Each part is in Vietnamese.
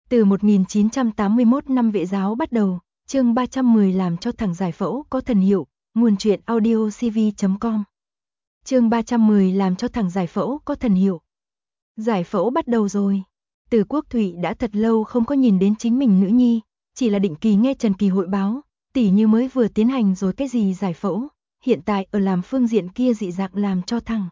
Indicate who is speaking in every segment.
Speaker 1: Từ 1981 năm Vệ giáo bắt đầu, chương 310 làm cho thằng giải phẫu có thần hiệu, nguồn truyện audio cv.com. Chương 310 làm cho thằng giải phẫu có thần hiệu. Giải phẫu bắt đầu rồi. Từ Quốc Thụy đã thật lâu không có nhìn đến chính mình nữ nhi, chỉ là định kỳ nghe Trần Kỳ hội báo, tỉ như mới vừa tiến hành rồi cái gì giải phẫu, hiện tại ở làm phương diện kia dị dạng làm cho thằng.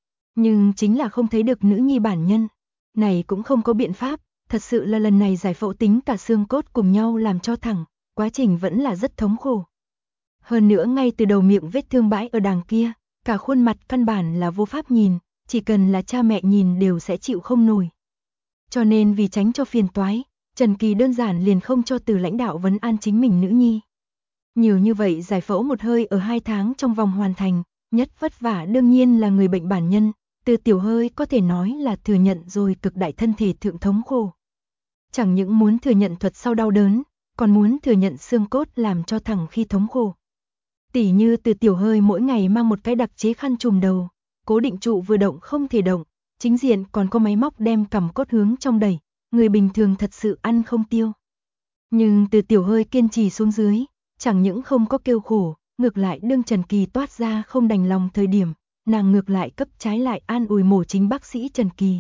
Speaker 1: Nhưng chính là không thấy được nữ nhi bản nhân, này cũng không có biện pháp. Thật sự là lần này giải phẫu tính cả xương cốt cùng nhau làm cho thẳng, quá trình vẫn là rất thống khổ. Hơn nữa ngay từ đầu miệng vết thương bãi ở đằng kia, cả khuôn mặt căn bản là vô pháp nhìn, chỉ cần là cha mẹ nhìn đều sẽ chịu không nổi. Cho nên vì tránh cho phiền toái, Trần Kỳ đơn giản liền không cho Từ lãnh đạo vấn an chính mình nữ nhi. Nhiều như vậy giải phẫu một hơi ở 2 tháng trong vòng hoàn thành, nhất vất vả đương nhiên là người bệnh bản nhân, Từ Tiểu Hơi có thể nói là thừa nhận rồi cực đại thân thể thượng thống khổ. Chẳng những muốn thừa nhận thuật sau đau đớn, còn muốn thừa nhận xương cốt làm cho thằng khi thống khổ. Tỉ như Từ Tiểu Hơi mỗi ngày mang một cái đặc chế khăn trùm đầu, cố định trụ vừa động không thể động, chính diện còn có máy móc đem cằm cốt hướng trong đẩy, người bình thường thật sự ăn không tiêu. Nhưng Từ Tiểu Hơi kiên trì xuống dưới, chẳng những không có kêu khổ, ngược lại đương Trần Kỳ toát ra không đành lòng thời điểm, nàng ngược lại cấp trái lại an ủi mổ chính bác sĩ Trần Kỳ.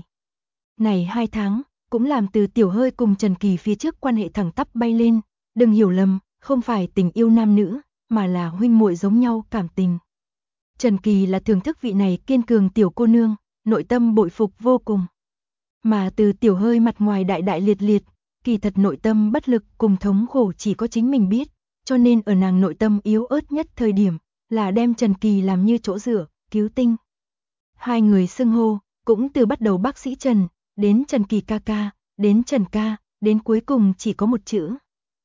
Speaker 1: Này 2 tháng, cũng làm Từ Tiểu Hơi cùng Trần Kỳ phía trước quan hệ thẳng tắp bay lên, đừng hiểu lầm, không phải tình yêu nam nữ, mà là huynh muội giống nhau cảm tình. Trần Kỳ là thưởng thức vị này kiên cường tiểu cô nương, nội tâm bội phục vô cùng. Mà Từ Tiểu Hơi mặt ngoài đại đại liệt liệt, kỳ thật nội tâm bất lực cùng thống khổ chỉ có chính mình biết, cho nên ở nàng nội tâm yếu ớt nhất thời điểm, là đem Trần Kỳ làm như chỗ dựa, cứu tinh. Hai người xưng hô, cũng từ bắt đầu bác sĩ Trần, đến Trần Kỳ ca ca, đến Trần ca, đến cuối cùng chỉ có một chữ.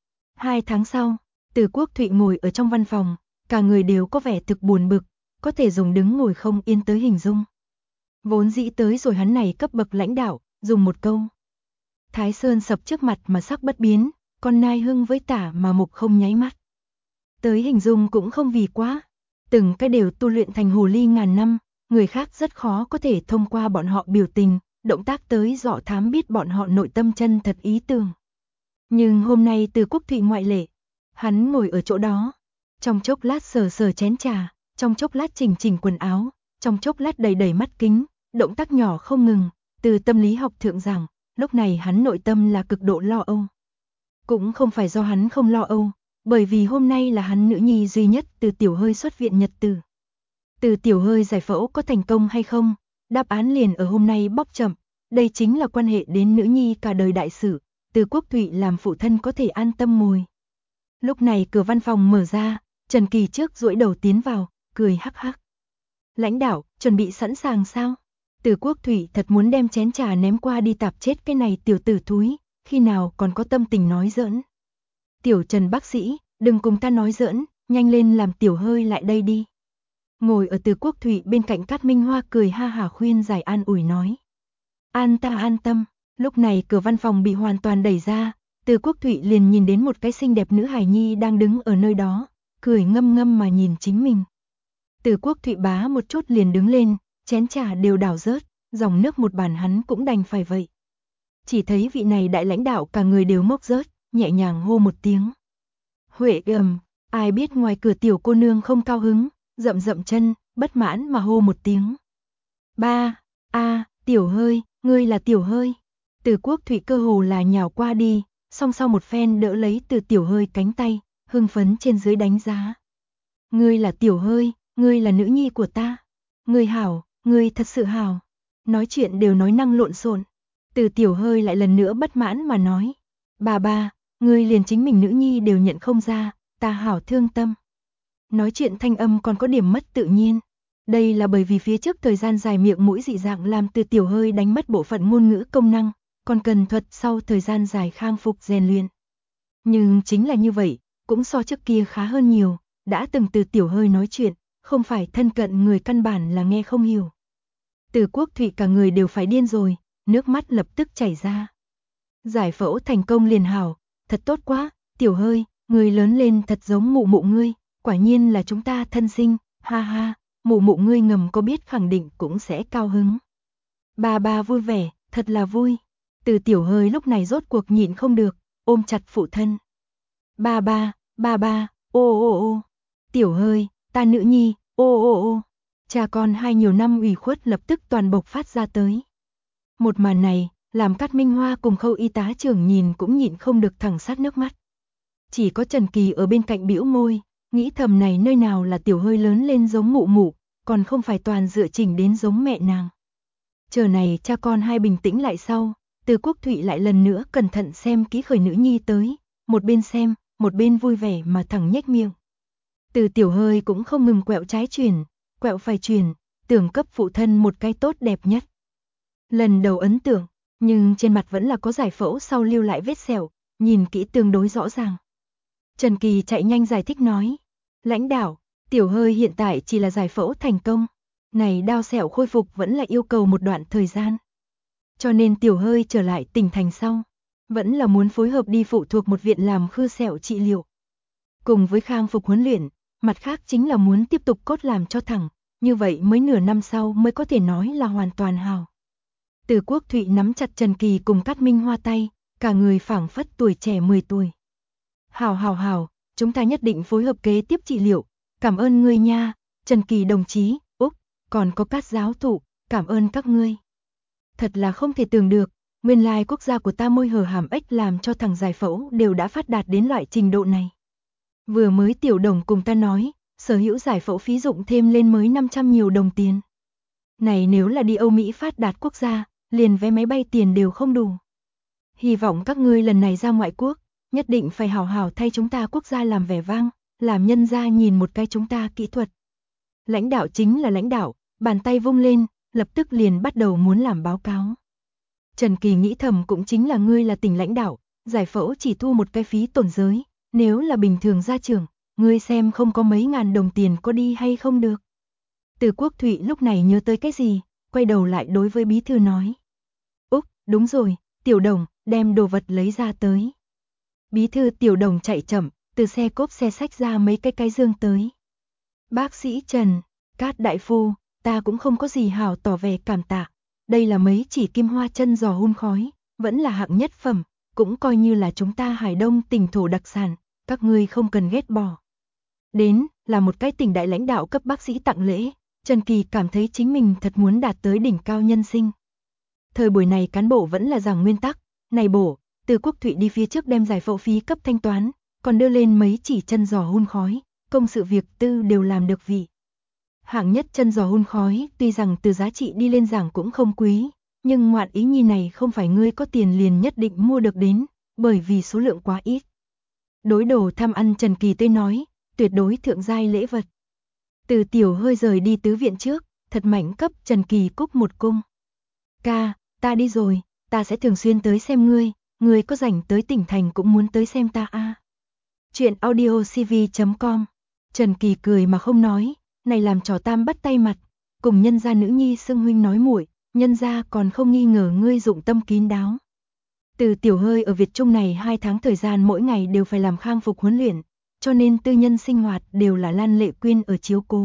Speaker 1: 2 tháng sau, Từ Quốc Thụy ngồi ở trong văn phòng, cả người đều có vẻ thực buồn bực, có thể dùng đứng ngồi không yên tới hình dung. Vốn dĩ tới rồi hắn này cấp bậc lãnh đạo, dùng một câu. Thái Sơn sập trước mặt mà sắc bất biến, con nai hưng với tả mà mục không nháy mắt. Tới hình dung cũng không vì quá, từng cái đều tu luyện thành hồ ly ngàn năm, người khác rất khó có thể thông qua bọn họ biểu tình, động tác tới dọ thám biết bọn họ nội tâm chân thật ý tưởng. Nhưng hôm nay Từ Quốc Thụy ngoại lệ, hắn ngồi ở chỗ đó, trong chốc lát sờ sờ chén trà, trong chốc lát chỉnh chỉnh quần áo, trong chốc lát đầy đầy mắt kính, động tác nhỏ không ngừng, từ tâm lý học thượng giảng, lúc này hắn nội tâm là cực độ lo âu. Cũng không phải do hắn không lo âu, bởi vì hôm nay là hắn nữ nhi duy nhất Từ Tiểu Hơi xuất viện nhật tử. Từ Tiểu Hơi giải phẫu có thành công hay không, đáp án liền ở hôm nay bóc chậm, đây chính là quan hệ đến nữ nhi cả đời đại sự, Từ Quốc Thụy làm phụ thân có thể an tâm ngồi. Lúc này cửa văn phòng mở ra, Trần Kỳ trước duỗi đầu tiến vào, cười hắc hắc. Lãnh đạo, chuẩn bị sẵn sàng sao? Từ Quốc Thụy thật muốn đem chén trà ném qua đi tạp chết cái này tiểu tử thúi, khi nào còn có tâm tình nói giỡn. Tiểu Trần bác sĩ, đừng cùng ta nói giỡn, nhanh lên làm Tiểu Hơi lại đây đi. Ngồi ở Từ Quốc Thụy bên cạnh Cát Minh Hoa cười ha hả khuyên giải an ủi nói. An tâm, lúc này cửa văn phòng bị hoàn toàn đẩy ra, Từ Quốc Thụy liền nhìn đến một cái xinh đẹp nữ hài nhi đang đứng ở nơi đó, cười ngâm ngâm mà nhìn chính mình. Từ Quốc Thụy bá một chút liền đứng lên, chén trà đều đảo rớt, dòng nước một bàn hắn cũng đành phải vậy. Chỉ thấy vị này đại lãnh đạo cả người đều mốc rớt, nhẹ nhàng hô một tiếng. Huệ ai biết ngoài cửa tiểu cô nương không cao hứng, dậm dậm chân, bất mãn mà hô một tiếng. Tiểu Hơi, ngươi là Tiểu Hơi. Từ Quốc Thụy cơ hồ là nhào qua đi, song sau một phen đỡ lấy Từ Tiểu Hơi cánh tay, hưng phấn trên dưới đánh giá. Ngươi là Tiểu Hơi, ngươi là nữ nhi của ta. Ngươi hảo, ngươi thật sự hảo. Nói chuyện đều nói năng lộn xộn. Từ Tiểu Hơi lại lần nữa bất mãn mà nói. Bà, ngươi liền chính mình nữ nhi đều nhận không ra, ta hảo thương tâm. Nói chuyện thanh âm còn có điểm mất tự nhiên. Đây là bởi vì phía trước thời gian dài miệng mũi dị dạng làm Từ Tiểu Hơi đánh mất bộ phận ngôn ngữ công năng, còn cần thuật sau thời gian dài khang phục rèn luyện. Nhưng chính là như vậy, cũng so trước kia khá hơn nhiều, đã từng Từ Tiểu Hơi nói chuyện, không phải thân cận người căn bản là nghe không hiểu. Từ Quốc Thụy cả người đều phải điên rồi, nước mắt lập tức chảy ra. Giải phẫu thành công liền hảo, thật tốt quá, Tiểu Hơi, người lớn lên thật giống mụ mụ ngươi, quả nhiên là chúng ta thân sinh, ha ha, mụ mụ ngươi ngầm có biết khẳng định cũng sẽ cao hứng. Bà vui vẻ, thật là vui. Từ Tiểu Hơi lúc này rốt cuộc nhịn không được, ôm chặt phụ thân. Ba ba, ô ô ô. Tiểu Hơi, ta nữ nhi, ô ô ô. Cha con hai nhiều năm ủy khuất lập tức toàn bộc phát ra tới. Một màn này, làm Cát Minh Hoa cùng Khâu y tá trưởng nhìn cũng nhịn không được thẳng sát nước mắt. Chỉ có Trần Kỳ ở bên cạnh bĩu môi, nghĩ thầm này nơi nào là Tiểu Hơi lớn lên giống mụ mụ, còn không phải toàn dựa chỉnh đến giống mẹ nàng. Chờ này cha con hai bình tĩnh lại sau, Từ Quốc Thụy lại lần nữa cẩn thận xem kỹ khởi nữ nhi tới, một bên xem, một bên vui vẻ mà thẳng nhếch miệng. Từ Tiểu Hơi cũng không ngừng quẹo trái chuyển, quẹo phải chuyển, tưởng cấp phụ thân một cái tốt đẹp nhất. Lần đầu ấn tượng, nhưng trên mặt vẫn là có giải phẫu sau lưu lại vết sẹo, nhìn kỹ tương đối rõ ràng. Trần Kỳ chạy nhanh giải thích nói, lãnh đạo, Tiểu Hơi hiện tại chỉ là giải phẫu thành công, này đau sẹo khôi phục vẫn là yêu cầu một đoạn thời gian. Cho nên Tiểu Hơi trở lại tỉnh thành sau, vẫn là muốn phối hợp đi phụ thuộc một viện làm khư sẹo trị liệu. Cùng với khang phục huấn luyện, mặt khác chính là muốn tiếp tục cốt làm cho thẳng, như vậy mới nửa năm sau mới có thể nói là hoàn toàn hào. Từ Quốc Thụy nắm chặt Trần Kỳ cùng Cát Minh Hoa tay, cả người phảng phất tuổi trẻ 10 tuổi. Hào, chúng ta nhất định phối hợp kế tiếp trị liệu, cảm ơn ngươi nha, Trần Kỳ đồng chí, Úc, còn có Cát giáo thụ, cảm ơn các ngươi. Thật là không thể tưởng được, nguyên lai quốc gia của ta môi hở hàm ếch làm cho thằng giải phẫu đều đã phát đạt đến loại trình độ này. Vừa mới Tiểu Đồng cùng ta nói, sở hữu giải phẫu phí dụng thêm lên mới 500 nhiều đồng tiền. Này nếu là đi Âu Mỹ phát đạt quốc gia, liền vé máy bay tiền đều không đủ. Hy vọng các ngươi lần này ra ngoại quốc, nhất định phải hào hào thay chúng ta quốc gia làm vẻ vang, làm nhân gia nhìn một cái chúng ta kỹ thuật. Lãnh đạo chính là lãnh đạo, bàn tay vung lên, lập tức liền bắt đầu muốn làm báo cáo. Trần Kỳ nghĩ thầm cũng chính là ngươi là tỉnh lãnh đạo, giải phẫu chỉ thu một cái phí tổn giới, nếu là bình thường gia trưởng, ngươi xem không có mấy ngàn đồng tiền có đi hay không được. Từ Quốc Thụy lúc này nhớ tới cái gì, quay đầu lại đối với bí thư nói. Úc, đúng rồi, Tiểu Đồng, đem đồ vật lấy ra tới. Bí thư Tiểu Đồng chạy chậm, từ xe cốp xe xách ra mấy cái dương tới. Bác sĩ Trần, Cát đại phu, ta cũng không có gì hảo tỏ vẻ cảm tạ. Đây là mấy chỉ kim hoa chân giò hun khói, vẫn là hạng nhất phẩm, cũng coi như là chúng ta Hải Đông tỉnh thổ đặc sản, các ngươi không cần ghét bỏ. Đến, là một cái tỉnh đại lãnh đạo cấp bác sĩ tặng lễ, Trần Kỳ cảm thấy chính mình thật muốn đạt tới đỉnh cao nhân sinh. Thời buổi này cán bộ vẫn là giảng nguyên tắc, này bổ, Từ Quốc Thụy đi phía trước đem giải phẫu phí cấp thanh toán, còn đưa lên mấy chỉ chân giò hun khói, công sự việc tư đều làm được vị. Hạng nhất chân giò hun khói, tuy rằng từ giá trị đi lên giảng cũng không quý, nhưng ngoạn ý nhi này không phải ngươi có tiền liền nhất định mua được đến, bởi vì số lượng quá ít. Đối đồ tham ăn Trần Kỳ tươi nói, tuyệt đối thượng giai lễ vật. Từ Tiểu Hơi rời đi tứ viện trước, thật mạnh cấp Trần Kỳ cúc một cung. Ca, ta đi rồi, ta sẽ thường xuyên tới xem ngươi có rảnh tới tỉnh thành cũng muốn tới xem ta a. Chuyện audiocv.com. Trần Kỳ cười mà không nói, này làm trò tam bắt tay mặt, cùng nhân gia nữ nhi xưng huynh nói muội, nhân gia còn không nghi ngờ ngươi dụng tâm kín đáo. Từ Tiểu Hơi ở Việt Trung này 2 tháng thời gian mỗi ngày đều phải làm khang phục huấn luyện, cho nên tư nhân sinh hoạt đều là Lan Lệ Quyên ở chiếu cố.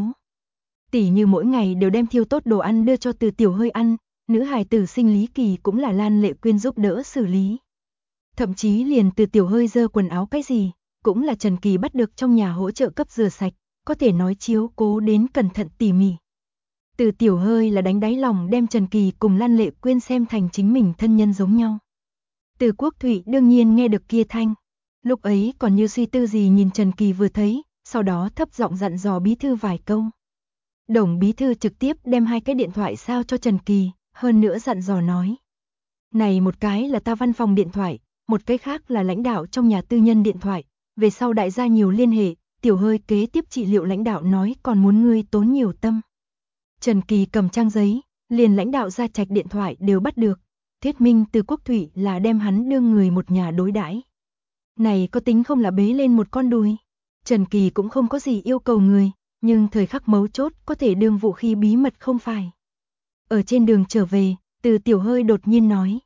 Speaker 1: Tỷ như mỗi ngày đều đem thiêu tốt đồ ăn đưa cho Từ Tiểu Hơi ăn, nữ hài tử sinh lý kỳ cũng là Lan Lệ Quyên giúp đỡ xử lý. Thậm chí liền Từ Tiểu Hơi dơ quần áo cái gì, cũng là Trần Kỳ bắt được trong nhà hỗ trợ cấp rửa sạch, có thể nói chiếu cố đến cẩn thận tỉ mỉ. Từ Tiểu Hơi là đánh đáy lòng đem Trần Kỳ cùng Lan Lệ Quyên xem thành chính mình thân nhân giống nhau. Từ Quốc Thụy đương nhiên nghe được kia thanh, lúc ấy còn như suy tư gì nhìn Trần Kỳ vừa thấy, sau đó thấp giọng dặn dò bí thư vài câu. Đồng bí thư trực tiếp đem 2 cái điện thoại sao cho Trần Kỳ, hơn nữa dặn dò nói. Này một cái là ta văn phòng điện thoại, một cái khác là lãnh đạo trong nhà tư nhân điện thoại, về sau đại gia nhiều liên hệ, Tiểu Hơi kế tiếp trị liệu lãnh đạo nói còn muốn ngươi tốn nhiều tâm. Trần Kỳ cầm trang giấy, liền lãnh đạo Gia Trạch điện thoại đều bắt được, thuyết minh Từ Quốc Thụy là đem hắn đương người một nhà đối đãi. Này có tính không là bế lên một con đùi. Trần Kỳ cũng không có gì yêu cầu người, nhưng thời khắc mấu chốt có thể đương vũ khí bí mật không phải. Ở trên đường trở về, Từ Tiểu Hơi đột nhiên nói.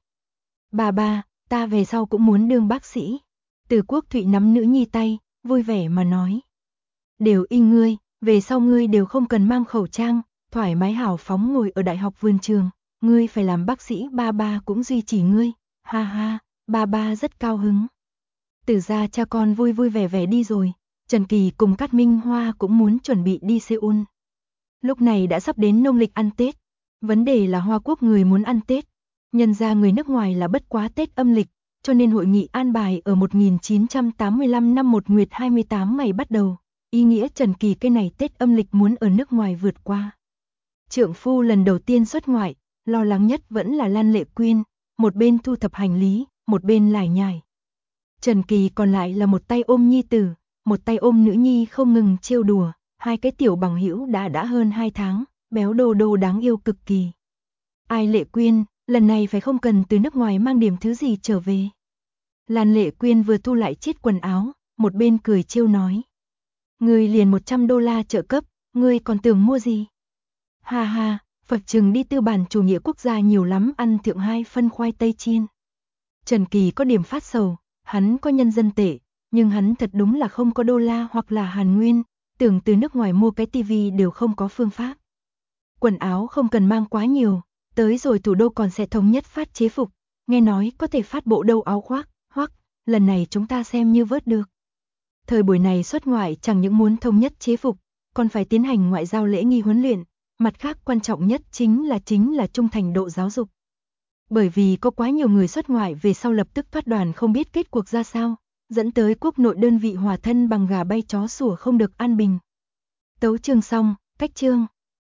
Speaker 1: Ba, ta về sau cũng muốn đương bác sĩ. Từ Quốc Thụy nắm nữ nhi tay, vui vẻ mà nói. Đều y ngươi, về sau ngươi đều không cần mang khẩu trang, thoải mái hào phóng ngồi ở đại học vườn trường, ngươi phải làm bác sĩ ba cũng duy trì ngươi, Ha ha, ba rất cao hứng. Từ ra cha con vui vui vẻ vẻ đi rồi, Trần Kỳ cùng Cát Minh Hoa cũng muốn chuẩn bị đi Seoul. Lúc này đã sắp đến nông lịch ăn Tết, vấn đề là Hoa Quốc người muốn ăn Tết, nhân ra người nước ngoài là bất quá Tết âm lịch, cho nên hội nghị an bài ở 1985 năm 1 nguyệt 28 ngày bắt đầu, ý nghĩa Trần Kỳ cái này Tết âm lịch muốn ở nước ngoài vượt qua. Trượng phu lần đầu tiên xuất ngoại, lo lắng nhất vẫn là Lan Lệ Quyên, một bên thu thập hành lý, một bên lải nhải. Trần Kỳ còn lại là một tay ôm nhi tử, một tay ôm nữ nhi không ngừng trêu đùa, hai cái tiểu bằng hữu đã hơn 2 tháng, béo đô đô đáng yêu cực kỳ. Ai Lệ Quyên, lần này phải không cần từ nước ngoài mang điểm thứ gì trở về. Lan Lệ Quyên vừa thu lại chiếc quần áo, một bên cười trêu nói. Ngươi liền $100 trợ cấp, ngươi còn tưởng mua gì? Ha ha, Phật chừng đi tư bản chủ nghĩa quốc gia nhiều lắm ăn thượng 2 phân khoai tây chiên. Trần Kỳ có điểm phát sầu, hắn có nhân dân tệ, nhưng hắn thật đúng là không có đô la hoặc là Hàn Nguyên, tưởng từ nước ngoài mua cái tivi đều không có phương pháp. Quần áo không cần mang quá nhiều, tới rồi thủ đô còn sẽ thống nhất phát chế phục, nghe nói có thể phát bộ đâu áo khoác, hoặc lần này chúng ta xem như vớt được. Thời buổi này xuất ngoại chẳng những muốn thống nhất chế phục, còn phải tiến hành ngoại giao lễ nghi huấn luyện, mặt khác quan trọng nhất chính là trung thành độ giáo dục. Bởi vì có quá nhiều người xuất ngoại về sau lập tức thoát đoàn không biết kết cuộc ra sao, dẫn tới quốc nội đơn vị hòa thân bằng gà bay chó sủa không được an bình. Tấu chương xong, cách chương.